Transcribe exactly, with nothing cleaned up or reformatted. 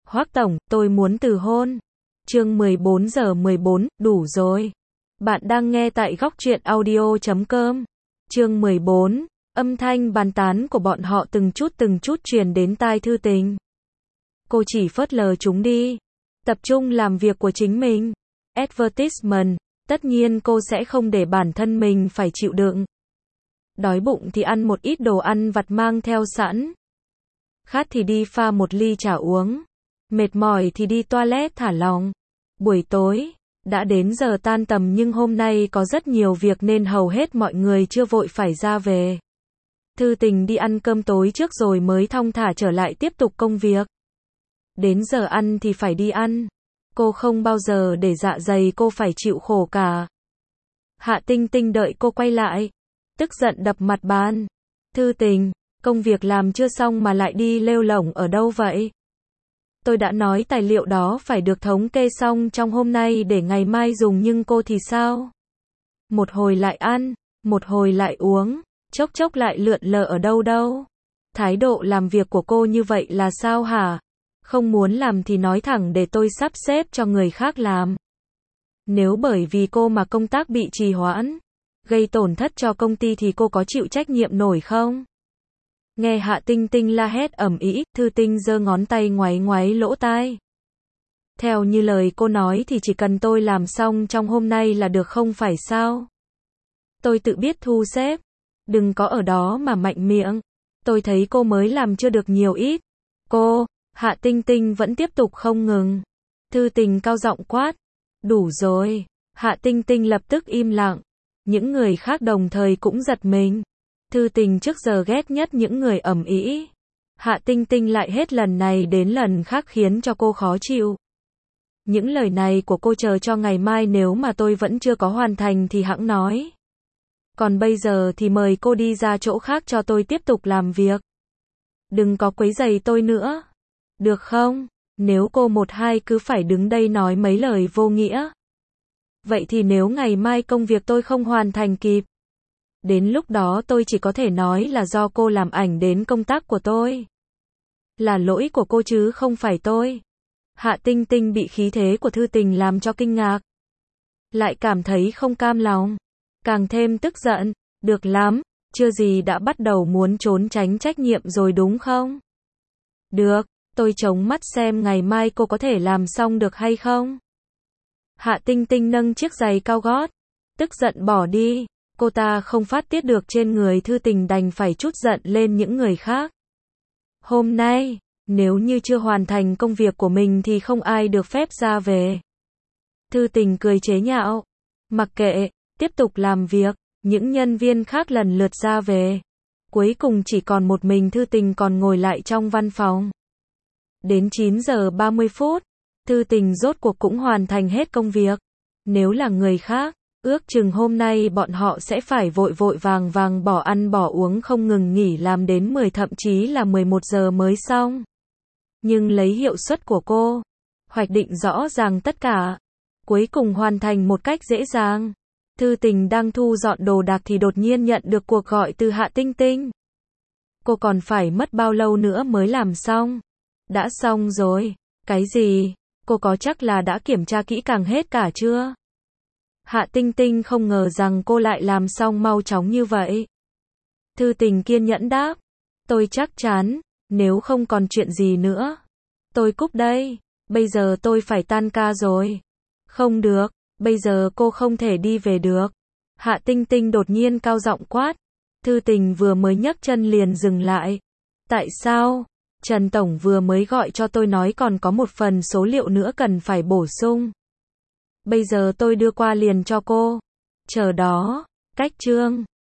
Hoắc tổng, tôi muốn từ hôn. Chương mười bốn giờ mười bốn, đủ rồi. Bạn đang nghe tại góc truyện audio chấm com. Chương mười bốn, âm thanh bàn tán của bọn họ từng chút từng chút truyền đến tai Thư Tình. Cô chỉ phớt lờ chúng đi, tập trung làm việc của chính mình. Advertisement, tất nhiên cô sẽ không để bản thân mình phải chịu đựng. Đói bụng thì ăn một ít đồ ăn vặt mang theo sẵn. Khát thì đi pha một ly trà uống. Mệt mỏi thì đi toilet thả lỏng. Buổi tối, đã đến giờ tan tầm nhưng hôm nay có rất nhiều việc nên hầu hết mọi người chưa vội phải ra về. Thư Tình đi ăn cơm tối trước rồi mới thong thả trở lại tiếp tục công việc. Đến giờ ăn thì phải đi ăn. Cô không bao giờ để dạ dày cô phải chịu khổ cả. Hạ Tinh Tinh đợi cô quay lại, tức giận đập mặt bàn. Thư Tình, công việc làm chưa xong mà lại đi lêu lổng ở đâu vậy? Tôi đã nói tài liệu đó phải được thống kê xong trong hôm nay để ngày mai dùng nhưng cô thì sao? Một hồi lại ăn, một hồi lại uống, chốc chốc lại lượn lờ ở đâu đâu. Thái độ làm việc của cô như vậy là sao hả? Không muốn làm thì nói thẳng để tôi sắp xếp cho người khác làm. Nếu bởi vì cô mà công tác bị trì hoãn, gây tổn thất cho công ty thì cô có chịu trách nhiệm nổi không? Nghe Hạ Tinh Tinh la hét ầm ĩ, Thư Tình giơ ngón tay ngoáy ngoáy lỗ tai. Theo như lời cô nói thì chỉ cần tôi làm xong trong hôm nay là được không phải sao? Tôi tự biết thu xếp. Đừng có ở đó mà mạnh miệng. Tôi thấy cô mới làm chưa được nhiều ít. Cô, Hạ Tinh Tinh vẫn tiếp tục không ngừng. Thư Tình cao giọng quát. Đủ rồi. Hạ Tinh Tinh lập tức im lặng. Những người khác đồng thời cũng giật mình. Thư Tình trước giờ ghét nhất những người ầm ĩ. Hạ Tinh Tinh lại hết lần này đến lần khác khiến cho cô khó chịu. Những lời này của cô chờ cho ngày mai nếu mà tôi vẫn chưa có hoàn thành thì hẵng nói. Còn bây giờ thì mời cô đi ra chỗ khác cho tôi tiếp tục làm việc. Đừng có quấy rầy tôi nữa. Được không? Nếu cô một hai cứ phải đứng đây nói mấy lời vô nghĩa. Vậy thì nếu ngày mai công việc tôi không hoàn thành kịp, đến lúc đó tôi chỉ có thể nói là do cô làm ảnh đến công tác của tôi. Là lỗi của cô chứ không phải tôi. Hạ Tinh Tinh bị khí thế của Thư Tình làm cho kinh ngạc. Lại cảm thấy không cam lòng. Càng thêm tức giận. Được lắm, chưa gì đã bắt đầu muốn trốn tránh trách nhiệm rồi đúng không? Được, tôi chống mắt xem ngày mai cô có thể làm xong được hay không? Hạ Tinh Tinh nâng chiếc giày cao gót, tức giận bỏ đi. Cô ta không phát tiết được trên người Thư Tình đành phải trút giận lên những người khác. Hôm nay, nếu như chưa hoàn thành công việc của mình thì không ai được phép ra về. Thư Tình cười chế nhạo. Mặc kệ, tiếp tục làm việc, những nhân viên khác lần lượt ra về. Cuối cùng chỉ còn một mình Thư Tình còn ngồi lại trong văn phòng. Đến chín giờ ba mươi phút, Thư Tình rốt cuộc cũng hoàn thành hết công việc. Nếu là người khác, ước chừng hôm nay bọn họ sẽ phải vội vội vàng vàng bỏ ăn bỏ uống không ngừng nghỉ làm đến mười thậm chí là mười một giờ mới xong. Nhưng lấy hiệu suất của cô, hoạch định rõ ràng tất cả, cuối cùng hoàn thành một cách dễ dàng. Thư Tình đang thu dọn đồ đạc thì đột nhiên nhận được cuộc gọi từ Hạ Tinh Tinh. Cô còn phải mất bao lâu nữa mới làm xong? Đã xong rồi. Cái gì? Cô có chắc là đã kiểm tra kỹ càng hết cả chưa? Hạ Tinh Tinh không ngờ rằng cô lại làm xong mau chóng như vậy. Thư Tình kiên nhẫn đáp. Tôi chắc chắn, nếu không còn chuyện gì nữa. Tôi cúp đây, bây giờ tôi phải tan ca rồi. Không được, bây giờ cô không thể đi về được. Hạ Tinh Tinh đột nhiên cao giọng quát. Thư Tình vừa mới nhấc chân liền dừng lại. Tại sao? Trần Tổng vừa mới gọi cho tôi nói còn có một phần số liệu nữa cần phải bổ sung. Bây giờ tôi đưa qua liền cho cô. Chờ đó, cách chương.